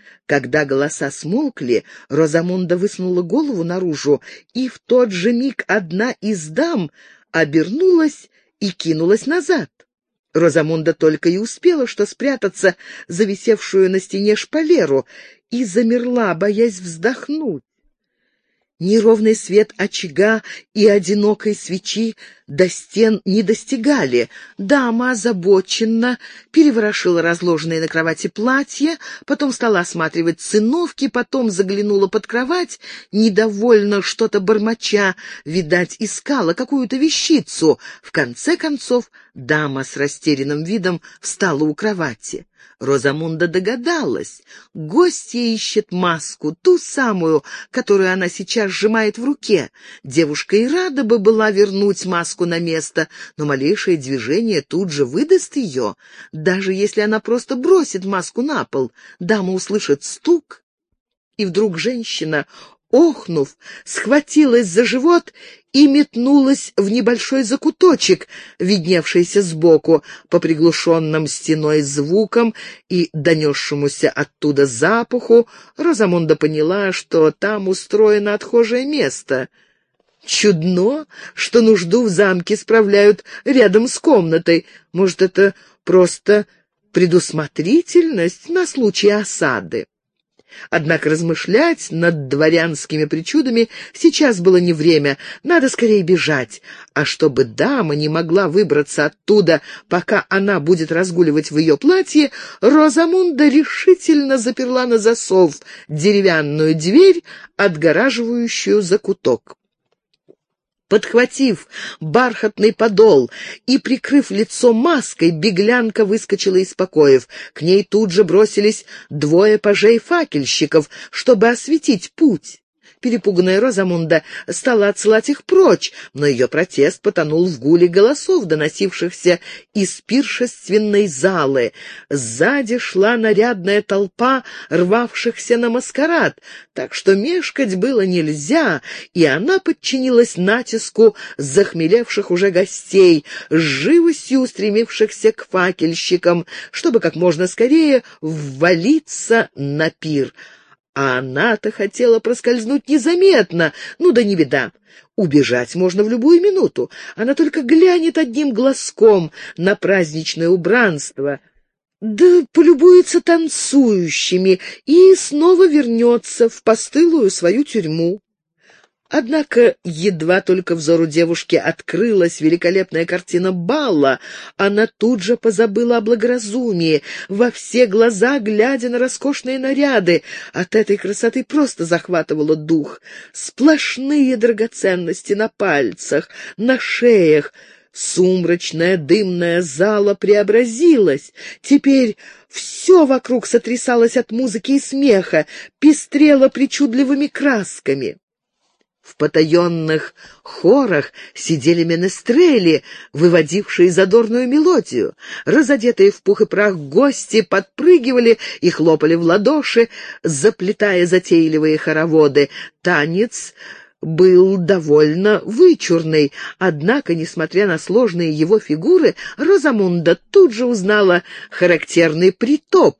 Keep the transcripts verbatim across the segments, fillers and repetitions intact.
Когда голоса смолкли, Розамунда высунула голову наружу, и в тот же миг одна из дам обернулась и кинулась назад. Розамунда только и успела что спрятаться за висевшую на стене шпалеру и замерла, боясь вздохнуть. Неровный свет очага и одинокой свечи до стен не достигали. Дама озабоченно переворошила разложенные на кровати платья, потом стала осматривать циновки, потом заглянула под кровать, недовольно что-то бормоча, видать, искала какую-то вещицу. В конце концов, дама с растерянным видом встала у кровати. Розамунда догадалась. Гостья ищет маску, ту самую, которую она сейчас сжимает в руке. Девушка и рада бы была вернуть маску на место, но малейшее движение тут же выдаст ее. Даже если она просто бросит маску на пол, дама услышит стук, и вдруг женщина, охнув, схватилась за живот и метнулась в небольшой закуточек, видневшийся сбоку. По приглушенным стеной звукам и донесшемуся оттуда запаху Розамунда поняла, что там устроено отхожее место. Чудно, что нужду в замке справляют рядом с комнатой. Может, это просто предусмотрительность на случай осады? Однако размышлять над дворянскими причудами сейчас было не время, надо скорее бежать. А чтобы дама не могла выбраться оттуда, пока она будет разгуливать в ее платье, Розамунда решительно заперла на засов деревянную дверь, отгораживающую закуток. Подхватив бархатный подол и прикрыв лицо маской, беглянка выскочила из покоев. К ней тут же бросились двое пажей-факельщиков, чтобы осветить путь. Перепуганная Розамунда стала отсылать их прочь, но ее протест потонул в гуле голосов, доносившихся из пиршественной залы. Сзади шла нарядная толпа рвавшихся на маскарад, так что мешкать было нельзя, и она подчинилась натиску захмелевших уже гостей, с живостью устремившихся к факельщикам, чтобы как можно скорее ввалиться на пир. А она-то хотела проскользнуть незаметно. Ну да не беда. Убежать можно в любую минуту. Она только глянет одним глазком на праздничное убранство, да полюбуется танцующими и снова вернется в постылую свою тюрьму. Однако едва только взору девушки открылась великолепная картина бала, она тут же позабыла о благоразумии, во все глаза глядя на роскошные наряды. От этой красоты просто захватывало дух. Сплошные драгоценности на пальцах, на шеях. Сумрачная дымная зала преобразилась. Теперь все вокруг сотрясалось от музыки и смеха, пестрело причудливыми красками. В потаенных хорах сидели менестрели, выводившие задорную мелодию. Разодетые в пух и прах гости подпрыгивали и хлопали в ладоши, заплетая затейливые хороводы. Танец был довольно вычурный, однако, несмотря на сложные его фигуры, Розамунда тут же узнала характерный притоп,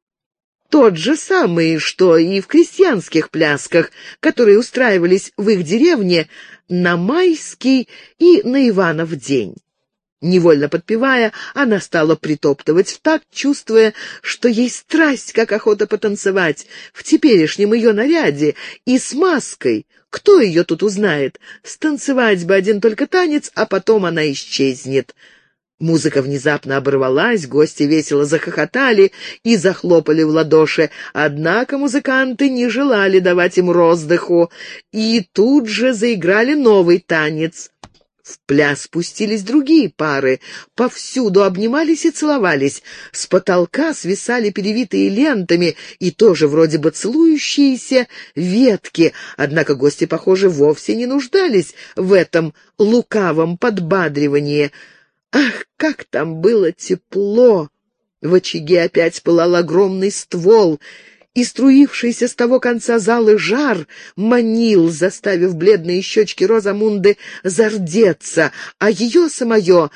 тот же самый, что и в крестьянских плясках, которые устраивались в их деревне на майский и на Иванов день. Невольно подпевая, она стала притоптывать в такт, чувствуя, что ей страсть, как охота потанцевать, в теперешнем ее наряде и с маской. Кто ее тут узнает? Станцевать бы один только танец, а потом она исчезнет. Музыка внезапно оборвалась, гости весело захохотали и захлопали в ладоши, однако музыканты не желали давать им роздыху, и тут же заиграли новый танец. В пляс спустились другие пары, повсюду обнимались и целовались, с потолка свисали перевитые лентами и тоже вроде бы целующиеся ветки, однако гости, похоже, вовсе не нуждались в этом лукавом подбадривании. Ах, как там было тепло! В очаге опять пылал огромный ствол, и струившийся с того конца залы жар манил, заставив бледные щечки Розамунды зардеться, а ее самое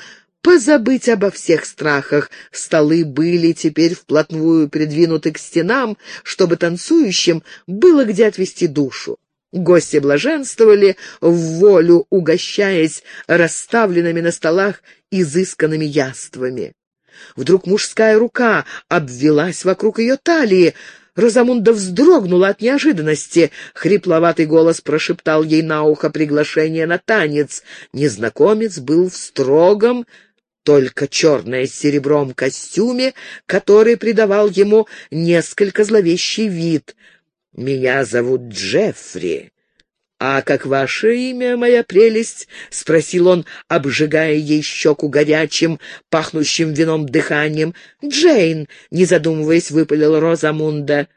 позабыть обо всех страхах. Столы были теперь вплотную придвинуты к стенам, чтобы танцующим было где отвести душу. Гости блаженствовали в волю, угощаясь расставленными на столах изысканными яствами. Вдруг мужская рука обвелась вокруг ее талии. Розамунда вздрогнула от неожиданности. Хрипловатый голос прошептал ей на ухо приглашение на танец. Незнакомец был в строгом, только черное с серебром костюме, который придавал ему несколько зловещий вид. «Меня зовут Джеффри. «А как ваше имя, моя прелесть?» — спросил он, обжигая ей щеку горячим, пахнущим вином дыханием. «Джейн», — не задумываясь, выпалила Розамунда.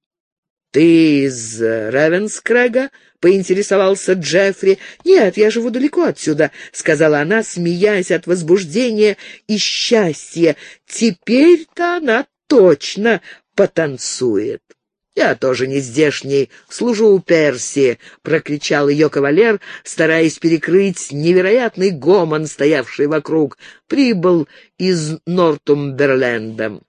«Ты из Ревенскрэга?» — поинтересовался Джеффри. «Нет, я живу далеко отсюда», — сказала она, смеясь от возбуждения и счастья. «Теперь-то она точно потанцует». «Я тоже не здешний, служу у Перси», — прокричал ее кавалер, стараясь перекрыть невероятный гомон, стоявший вокруг. «Прибыл из Нортумберленда».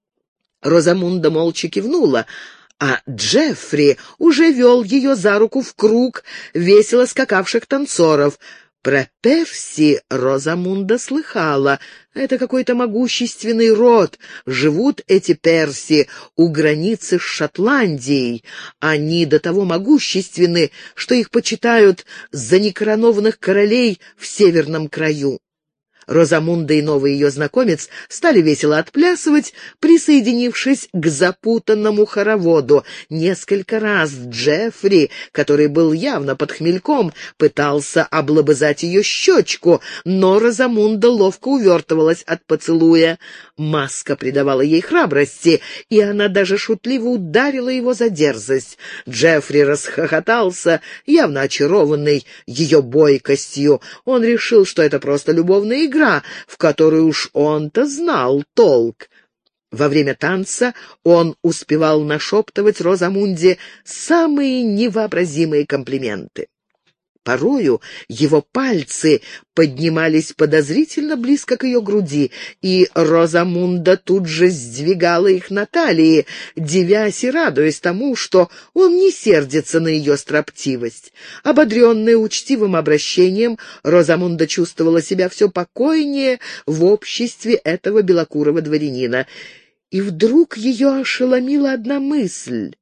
Розамунда молча кивнула, а Джеффри уже вел ее за руку в круг весело скакавших танцоров. Про Перси Розамунда слыхала. Это какой-то могущественный род. Живут эти Перси у границы с Шотландией. Они до того могущественны, что их почитают за некоронованных королей в северном краю. Розамунда и новый ее знакомец стали весело отплясывать, присоединившись к запутанному хороводу. Несколько раз Джеффри, который был явно под хмельком, пытался облобызать ее щечку, но Розамунда ловко увертывалась от поцелуя. Маска придавала ей храбрости, и она даже шутливо ударила его за дерзость. Джеффри расхохотался, явно очарованный ее бойкостью. Он решил, что это просто любовная игра, игра, в которую уж он-то знал толк. Во время танца он успевал нашептывать Розамунде самые невообразимые комплименты. Порою его пальцы поднимались подозрительно близко к ее груди, и Розамунда тут же сдвигала их на талии, дивясь и радуясь тому, что он не сердится на ее строптивость. Ободренная учтивым обращением, Розамунда чувствовала себя все покойнее в обществе этого белокурого дворянина. И вдруг ее ошеломила одна мысль.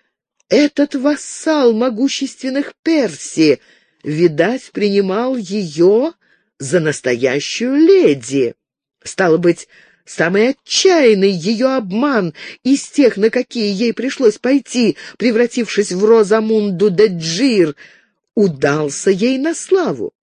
Этот вассал могущественных Перси, видать, принимал ее за настоящую леди. Стало быть, самый отчаянный ее обман из тех, на какие ей пришлось пойти, превратившись в Розамунду де Джир, удался ей на славу.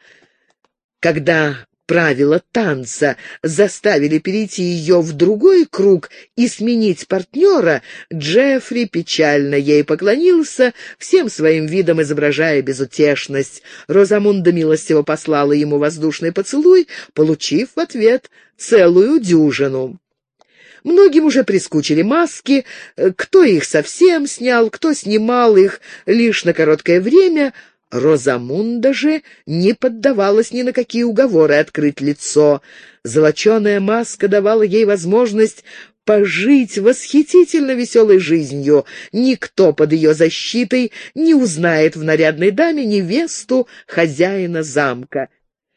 Когда правила танца заставили перейти ее в другой круг и сменить партнера, Джеффри печально ей поклонился, всем своим видом изображая безутешность. Розамунда милостиво послала ему воздушный поцелуй, получив в ответ целую дюжину. Многим уже прискучили маски, кто их совсем снял, кто снимал их лишь на короткое время. Розамунда же не поддавалась ни на какие уговоры открыть лицо. Золоченая маска давала ей возможность пожить восхитительно веселой жизнью. Никто под ее защитой не узнает в нарядной даме невесту хозяина замка.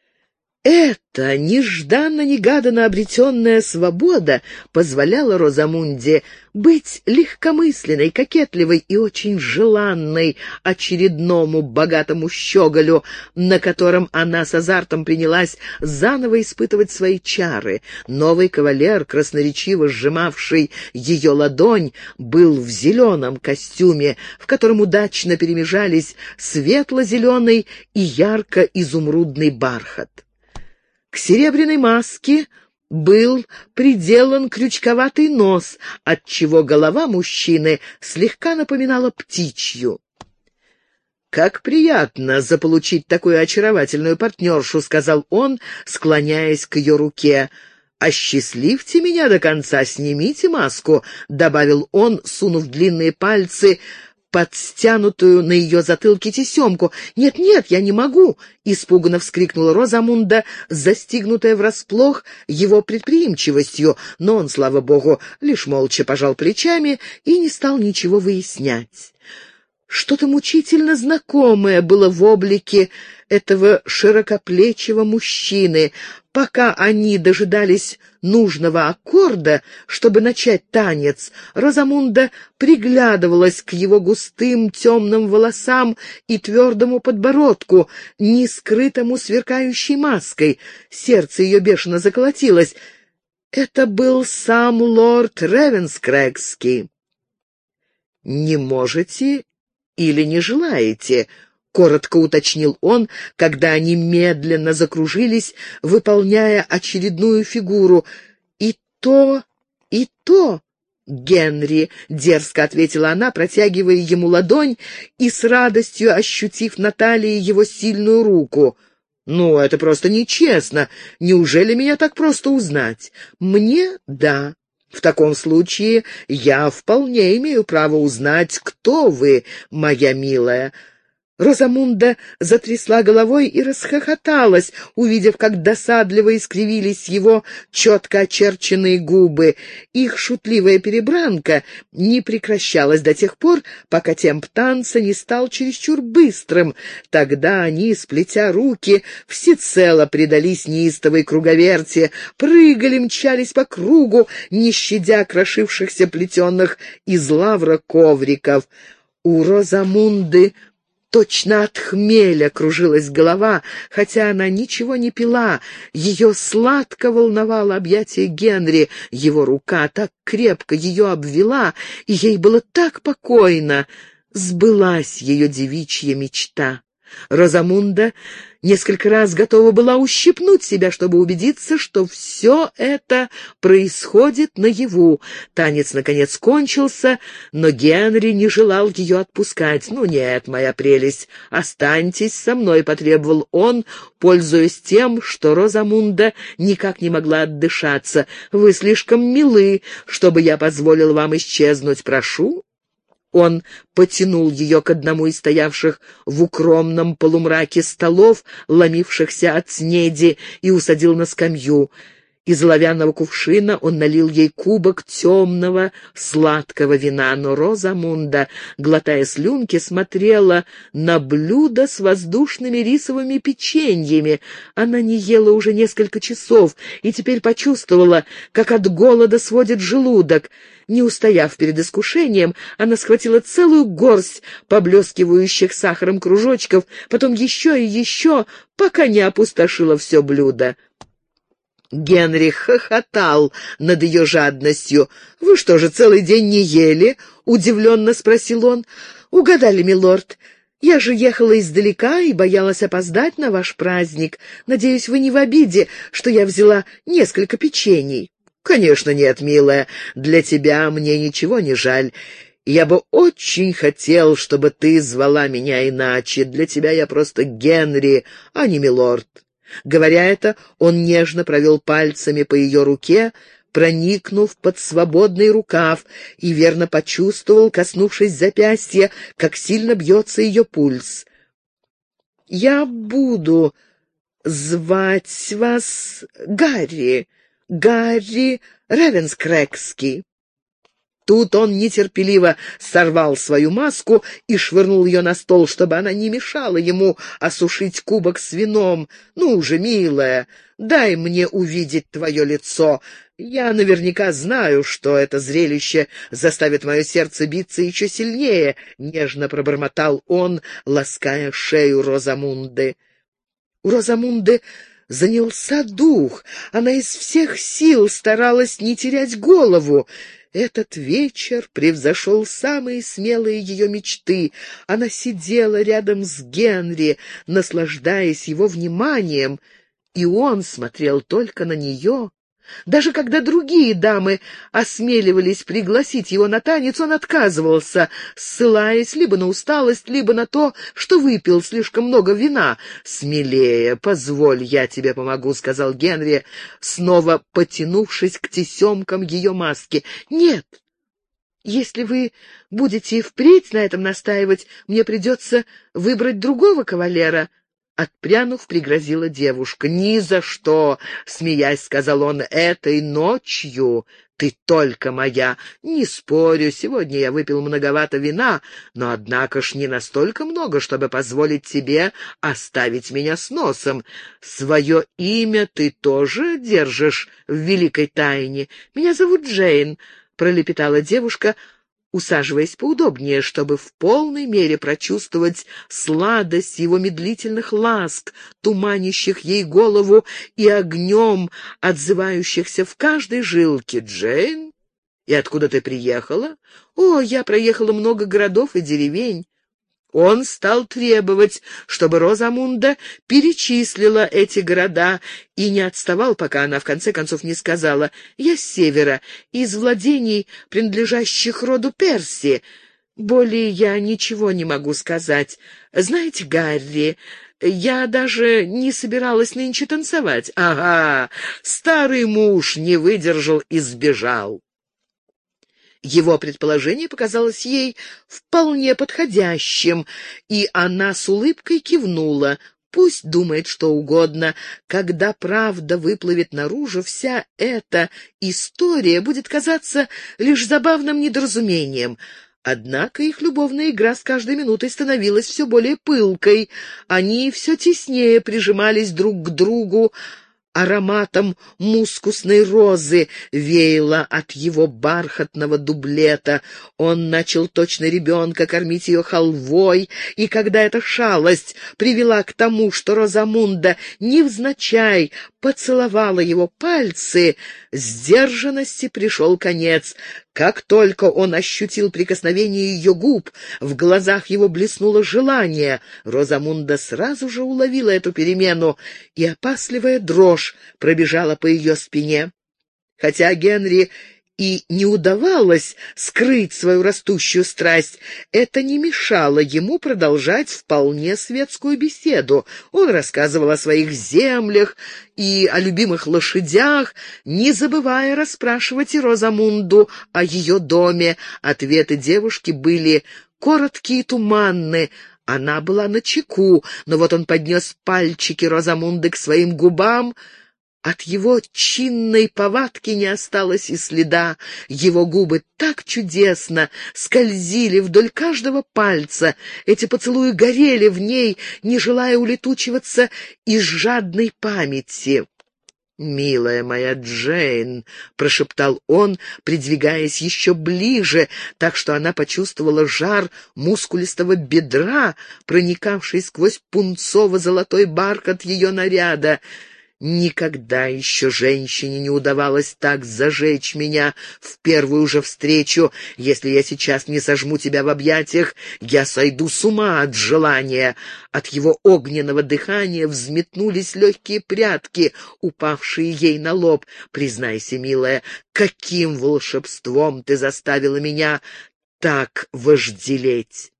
Эта нежданно-негаданно обретенная свобода позволяла Розамунде быть легкомысленной, кокетливой и очень желанной очередному богатому щеголю, на котором она с азартом принялась заново испытывать свои чары. Новый кавалер, красноречиво сжимавший ее ладонь, был в зеленом костюме, в котором удачно перемежались светло-зеленый и ярко-изумрудный бархат. К серебряной маске был приделан крючковатый нос, отчего голова мужчины слегка напоминала птичью. «Как приятно заполучить такую очаровательную партнершу», — сказал он, склоняясь к ее руке. «Осчастливьте меня до конца, снимите маску», — добавил он, сунув длинные пальцы под стянутую на ее затылке тесемку. «Нет-нет, я не могу!» — испуганно вскрикнула Розамунда, застигнутая врасплох его предприимчивостью, но он, слава богу, лишь молча пожал плечами и не стал ничего выяснять. Что-то мучительно знакомое было в облике этого широкоплечего мужчины. Пока они дожидались нужного аккорда, чтобы начать танец, Розамунда приглядывалась к его густым темным волосам и твердому подбородку, не скрытому сверкающей маской. Сердце ее бешено заколотилось. Это был сам лорд Ревенскрэгский. «Не можете или не желаете?» — коротко уточнил он, когда они медленно закружились, выполняя очередную фигуру. «И то, и то, Генри», — дерзко ответила она, протягивая ему ладонь и с радостью ощутив на талии его сильную руку. «Ну, это просто нечестно. Неужели меня так просто узнать?» «Мне — да. В таком случае я вполне имею право узнать, кто вы, моя милая». Розамунда затрясла головой и расхохоталась, увидев, как досадливо искривились его четко очерченные губы. Их шутливая перебранка не прекращалась до тех пор, пока темп танца не стал чересчур быстрым. Тогда они, сплетя руки, всецело предались неистовой круговерти, прыгали, мчались по кругу, не щадя крошившихся плетеных из лавра ковриков. У Розамунды точно от хмеля кружилась голова, хотя она ничего не пила. Ее сладко волновало объятие Генри, его рука так крепко ее обвела, и ей было так покойно. Сбылась ее девичья мечта. Розамунда несколько раз готова была ущипнуть себя, чтобы убедиться, что все это происходит наяву. Танец, наконец, кончился, но Генри не желал ее отпускать. «Ну нет, моя прелесть, останьтесь со мной», — потребовал он, пользуясь тем, что Розамунда никак не могла отдышаться. «Вы слишком милы, чтобы я позволил вам исчезнуть. Прошу». Он потянул ее к одному из стоявших в укромном полумраке столов, ломившихся от снеди, и усадил на скамью. Из оловянного кувшина он налил ей кубок темного сладкого вина, но Розамунда, глотая слюнки, смотрела на блюдо с воздушными рисовыми печеньями. Она не ела уже несколько часов и теперь почувствовала, как от голода сводит желудок. Не устояв перед искушением, она схватила целую горсть поблескивающих сахаром кружочков, потом еще и еще, пока не опустошила все блюдо. Генри хохотал над ее жадностью. «Вы что же, целый день не ели?» — удивленно спросил он. «Угадали, милорд. Я же ехала издалека и боялась опоздать на ваш праздник. Надеюсь, вы не в обиде, что я взяла несколько печений». «Конечно нет, милая. Для тебя мне ничего не жаль. Я бы очень хотел, чтобы ты звала меня иначе. Для тебя я просто Генри, а не милорд». Говоря это, он нежно провел пальцами по ее руке, проникнув под свободный рукав, и верно почувствовал, коснувшись запястья, как сильно бьется ее пульс. «Я буду звать вас Гарри, Гарри Ревенскрэгский». Тут он нетерпеливо сорвал свою маску и швырнул ее на стол, чтобы она не мешала ему осушить кубок с вином. «Ну уже, милая, дай мне увидеть твое лицо. Я наверняка знаю, что это зрелище заставит мое сердце биться еще сильнее», — нежно пробормотал он, лаская шею Розамунды. У Розамунды занялся дух. Она из всех сил старалась не терять голову. Этот вечер превзошел самые смелые ее мечты. Она сидела рядом с Генри, наслаждаясь его вниманием, и он смотрел только на нее. Даже когда другие дамы осмеливались пригласить его на танец, он отказывался, ссылаясь либо на усталость, либо на то, что выпил слишком много вина. «Смелее, позволь, я тебе помогу», — сказал Генри, снова потянувшись к тесемкам ее маски. «Нет, Если вы будете и впредь на этом настаивать, мне придется выбрать другого кавалера». Отпрянув, пригрозила девушка. «Ни за что!» — смеясь, сказал он. «Этой ночью ты только моя. Не спорю, сегодня я выпил многовато вина, но, однако ж, не настолько много, чтобы позволить тебе оставить меня с носом. Свое имя ты тоже держишь в великой тайне. Меня зовут Джейн», — пролепетала девушка, усаживаясь поудобнее, чтобы в полной мере прочувствовать сладость его медлительных ласк, туманящих ей голову и огнем, отзывающихся в каждой жилке. «Джейн? И откуда ты приехала?» «О, я проехала много городов и деревень». Он стал требовать, чтобы Розамунда перечислила эти города, и не отставал, пока она в конце концов не сказала: «Я с севера, из владений, принадлежащих роду Перси. Более я ничего не могу сказать. Знаете, Гарри, я даже не собиралась нынче танцевать». «Ага, старый муж не выдержал и сбежал». Его предположение показалось ей вполне подходящим, и она с улыбкой кивнула. Пусть думает что угодно. Когда правда выплывет наружу, вся эта история будет казаться лишь забавным недоразумением. Однако их любовная игра с каждой минутой становилась все более пылкой. Они все теснее прижимались друг к другу. Ароматом мускусной розы веяло от его бархатного дублета. Он начал точно ребенка кормить ее халвой, и когда эта шалость привела к тому, что Розамунда невзначай поцеловала его пальцы, сдержанности пришел конец. Как только он ощутил прикосновение ее губ, в глазах его блеснуло желание. Розамунда сразу же уловила эту перемену, и опасливая дрожь пробежала по ее спине. Хотя Генри и не удавалось скрыть свою растущую страсть, это не мешало ему продолжать вполне светскую беседу. Он рассказывал о своих землях и о любимых лошадях, не забывая расспрашивать и Розамунду о ее доме. Ответы девушки были короткие и туманны. Она была начеку, но вот он поднес пальчики Розамунды к своим губам. От его чинной повадки не осталось и следа. Его губы так чудесно скользили вдоль каждого пальца. Эти поцелуи горели в ней, не желая улетучиваться из жадной памяти. «Милая моя Джейн», — прошептал он, придвигаясь еще ближе, так что она почувствовала жар мускулистого бедра, проникавший сквозь пунцово-золотой бархат ее наряда. «Никогда еще женщине не удавалось так зажечь меня в первую же встречу. Если я сейчас не сожму тебя в объятиях, я сойду с ума от желания». От его огненного дыхания взметнулись легкие прядки, упавшие ей на лоб. «Признайся, милая, каким волшебством ты заставила меня так вожделеть!»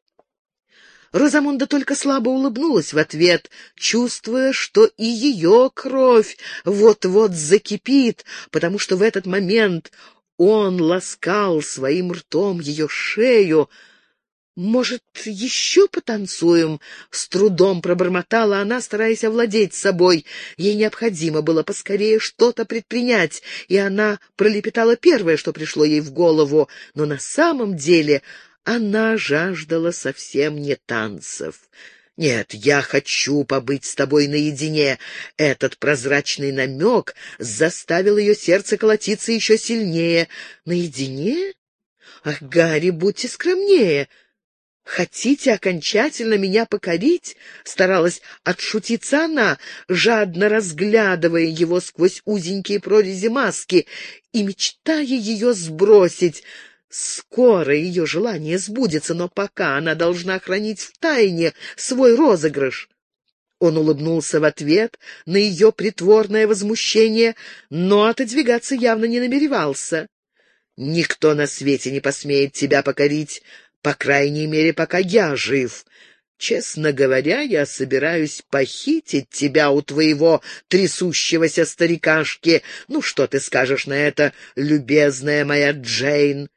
Розамунда только слабо улыбнулась в ответ, чувствуя, что и ее кровь вот-вот закипит, потому что в этот момент он ласкал своим ртом ее шею. «Может, еще потанцуем?» — с трудом пробормотала она, стараясь овладеть собой. Ей необходимо было поскорее что-то предпринять, и она пролепетала первое, что пришло ей в голову, но на самом деле она жаждала совсем не танцев. «Нет, я хочу побыть с тобой наедине». Этот прозрачный намек заставил ее сердце колотиться еще сильнее. «Наедине? Ах, Гарри, будьте скромнее. Хотите окончательно меня покорить?» — старалась отшутиться она, жадно разглядывая его сквозь узенькие прорези маски и мечтая ее сбросить. Скоро ее желание сбудется, но пока она должна хранить в тайне свой розыгрыш. Он улыбнулся в ответ на ее притворное возмущение, но отодвигаться явно не намеревался. «Никто на свете не посмеет тебя покорить, по крайней мере, пока я жив. Честно говоря, я собираюсь похитить тебя у твоего трясущегося старикашки. Ну, что ты скажешь на это, любезная моя Джейн?»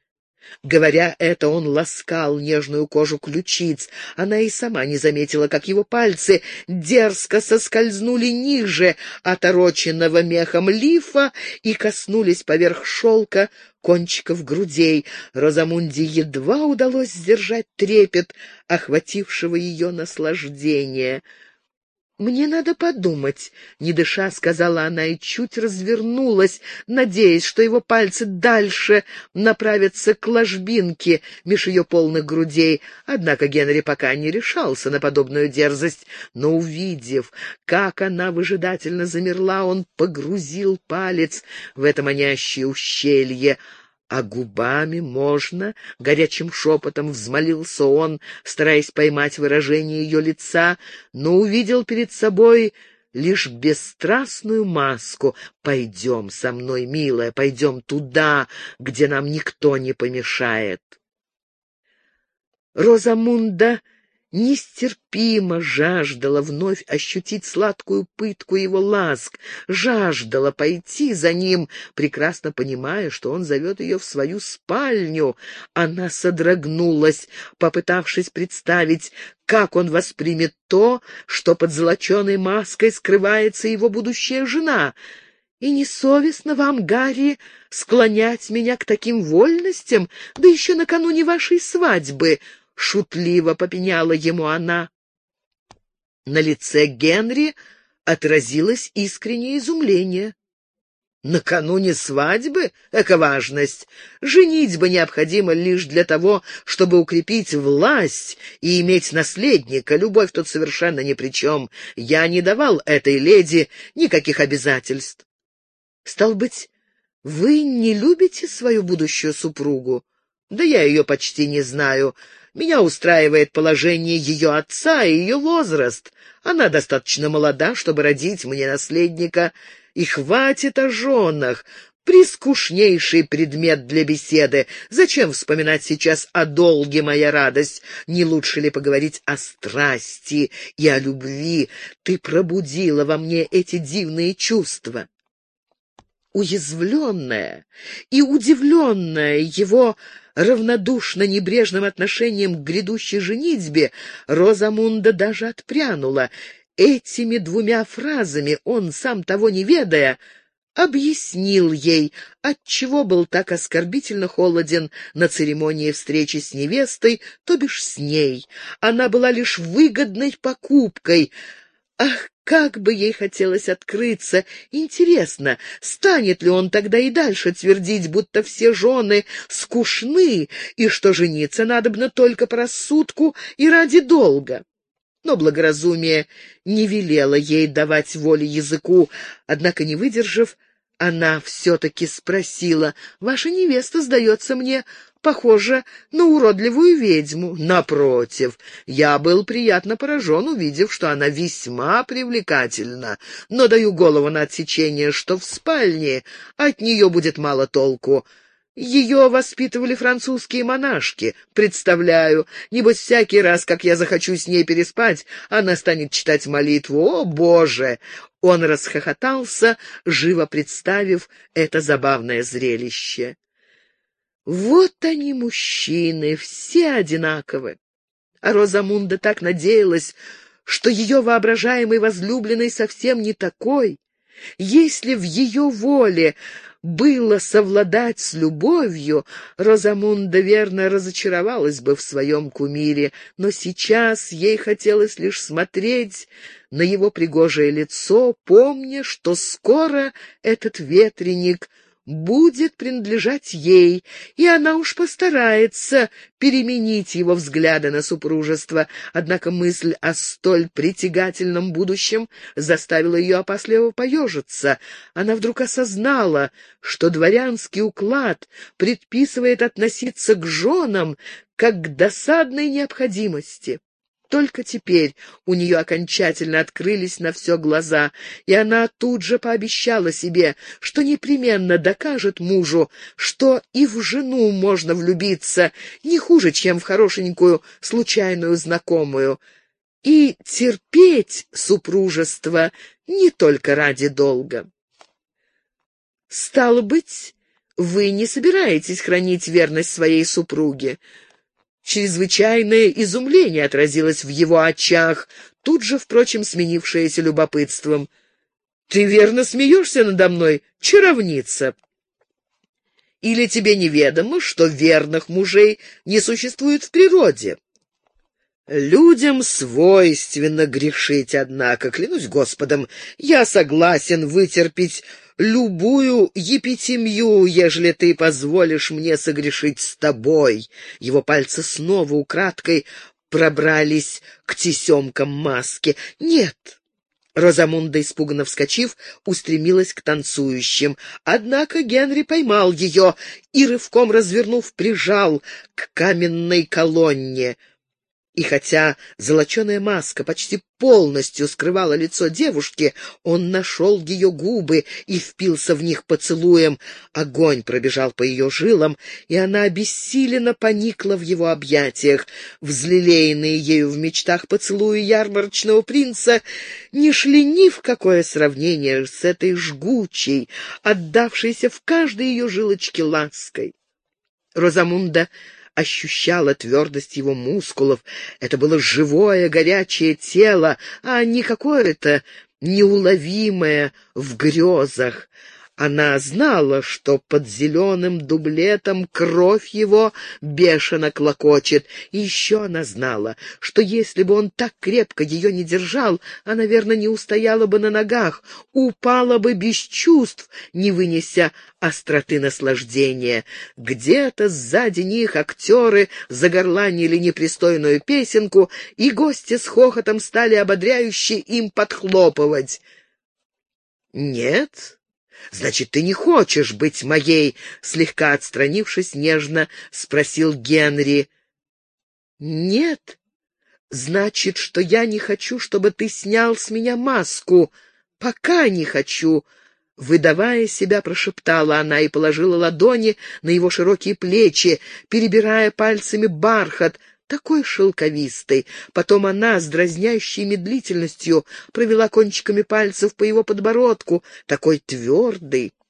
Говоря это, он ласкал нежную кожу ключиц. Она и сама не заметила, как его пальцы дерзко соскользнули ниже отороченного мехом лифа и коснулись поверх шелка кончиков грудей. Розамунде едва удалось сдержать трепет охватившего ее наслаждения. «Мне надо подумать», — не дыша сказала она и чуть развернулась, надеясь, что его пальцы дальше направятся к ложбинке меж ее полных грудей. Однако Генри пока не решался на подобную дерзость, но, увидев, как она выжидательно замерла, он погрузил палец в это манящее ущелье. «А губами можно?» — горячим шепотом взмолился он, стараясь поймать выражение ее лица, но увидел перед собой лишь бесстрастную маску. «Пойдем со мной, милая, пойдем туда, где нам никто не помешает». Розамунда нестерпимо жаждала вновь ощутить сладкую пытку его ласк, жаждала пойти за ним, прекрасно понимая, что он зовет ее в свою спальню. Она содрогнулась, попытавшись представить, как он воспримет то, что под золоченой маской скрывается его будущая жена. «И несовестно вам, Гарри, склонять меня к таким вольностям, да еще накануне вашей свадьбы», — шутливо попеняла ему она. На лице Генри отразилось искреннее изумление. «Накануне свадьбы? Эка важность! Женитьба необходима лишь для того, чтобы укрепить власть и иметь наследника. Любовь тут совершенно ни при чем. Я не давал этой леди никаких обязательств». «Стал быть, вы не любите свою будущую супругу?» «Да я ее почти не знаю. Меня устраивает положение ее отца и ее возраст. Она достаточно молода, чтобы родить мне наследника, и хватит о женах. Прискучнейший предмет для беседы. Зачем вспоминать сейчас о долге, моя радость? Не лучше ли поговорить о страсти и о любви? Ты пробудила во мне эти дивные чувства». Уязвленная и удивленная его равнодушно-небрежным отношением к грядущей женитьбе, Розамунда даже отпрянула. Этими двумя фразами он, сам того не ведая, объяснил ей, отчего был так оскорбительно холоден на церемонии встречи с невестой, то бишь с ней. Она была лишь выгодной покупкой. Ах, как бы ей хотелось открыться! Интересно, станет ли он тогда и дальше твердить, будто все жены скучны, и что жениться надобно только по рассудку и ради долга? Но благоразумие не велело ей давать воли языку, однако, не выдержав, она все-таки спросила: «Ваша невеста, сдается мне, похожа на уродливую ведьму». «Напротив, я был приятно поражен, увидев, что она весьма привлекательна, но даю голову на отсечение, что в спальне от нее будет мало толку. Ее воспитывали французские монашки. Представляю, небось всякий раз, как я захочу с ней переспать, она станет читать молитву. О, Боже!» Он расхохотался, живо представив это забавное зрелище. Вот они, мужчины, все одинаковы. А Розамунда так надеялась, что ее воображаемый возлюбленный совсем не такой. Если в ее воле было совладать с любовью, Розамунда, верно, разочаровалась бы в своем кумире, но сейчас ей хотелось лишь смотреть на его пригожее лицо, помня, что скоро этот ветреник будет принадлежать ей, и она уж постарается переменить его взгляды на супружество. Однако мысль о столь притягательном будущем заставила ее опасливо поежиться. Она вдруг осознала, что дворянский уклад предписывает относиться к женам как к досадной необходимости. Только теперь у нее окончательно открылись на все глаза, и она тут же пообещала себе, что непременно докажет мужу, что и в жену можно влюбиться не хуже, чем в хорошенькую случайную знакомую, и терпеть супружество не только ради долга. «Стало быть, вы не собираетесь хранить верность своей супруге». Чрезвычайное изумление отразилось в его очах, тут же, впрочем, сменившееся любопытством. «Ты верно смеешься надо мной, чаровница? Или тебе неведомо, что верных мужей не существует в природе?» «Людям свойственно грешить, однако, клянусь Господом, я согласен вытерпеть любую епитемью, ежели ты позволишь мне согрешить с тобой». Его пальцы снова украдкой пробрались к тесемкам маски. «Нет». Розамунда, испуганно вскочив, устремилась к танцующим. Однако Генри поймал ее и, рывком развернув, прижал к каменной колонне. И хотя золоченая маска почти полностью скрывала лицо девушки, он нашел ее губы и впился в них поцелуем. Огонь пробежал по ее жилам, и она обессиленно поникла в его объятиях. Взлелеянные ею в мечтах поцелуи ярмарочного принца не шли ни в какое сравнение с этой жгучей, отдавшейся в каждой ее жилочке лаской. Розамунда ощущала твердость его мускулов. Это было живое, горячее тело, а не какое-то неуловимое в грезах. Она знала, что под зеленым дублетом кровь его бешено клокочет. И еще она знала, что если бы он так крепко ее не держал, она, наверное, не устояла бы на ногах, упала бы без чувств, не вынеся остроты наслаждения. Где-то сзади них актеры загорланили непристойную песенку, и гости с хохотом стали ободряюще им подхлопывать. «Нет? Значит, ты не хочешь быть моей?» — слегка отстранившись, нежно спросил Генри. «Нет. Значит, что я не хочу, чтобы ты снял с меня маску. Пока не хочу». Выдавая себя, прошептала она и положила ладони на его широкие плечи, перебирая пальцами бархат, такой шелковистый. Потом она с дразнящей медлительностью провела кончиками пальцев по его подбородку, такой твердый.